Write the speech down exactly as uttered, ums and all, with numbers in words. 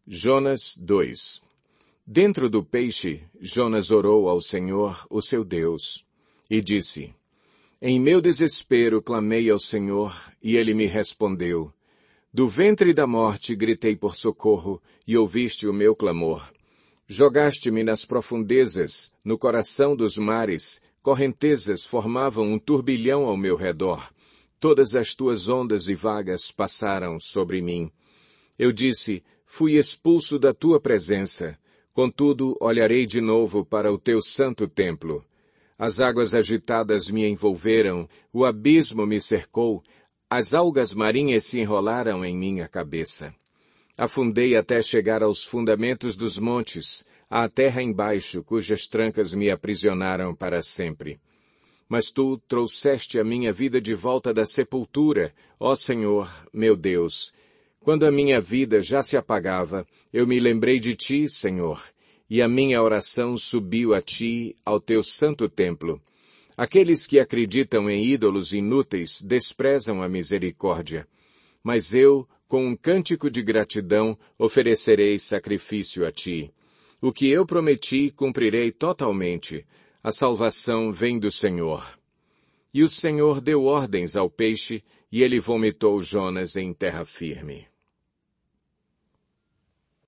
Jonas dois. Dentro do peixe, Jonas orou ao Senhor, o seu Deus, e disse: Em meu desespero clamei ao Senhor, e ele me respondeu. Do ventre da morte gritei por socorro, e ouviste o meu clamor. Jogaste-me nas profundezas, no coração dos mares, correntezas formavam um turbilhão ao meu redor. Todas as tuas ondas e vagas passaram sobre mim. Eu disse, fui expulso da tua presença. Contudo, olharei de novo para o teu santo templo. As águas agitadas me envolveram, o abismo me cercou, as algas marinhas se enrolaram em minha cabeça. Afundei até chegar aos fundamentos dos montes, à terra embaixo, cujas trancas me aprisionaram para sempre. Mas tu trouxeste a minha vida de volta da sepultura, ó Senhor, meu Deus. Quando a minha vida já se apagava, eu me lembrei de ti, Senhor, e a minha oração subiu a ti, ao teu santo templo. Aqueles que acreditam em ídolos inúteis desprezam a misericórdia. Mas eu, com um cântico de gratidão, oferecerei sacrifício a ti. O que eu prometi, cumprirei totalmente. A salvação vem do Senhor. E o Senhor deu ordens ao peixe, e ele vomitou Jonas em terra firme.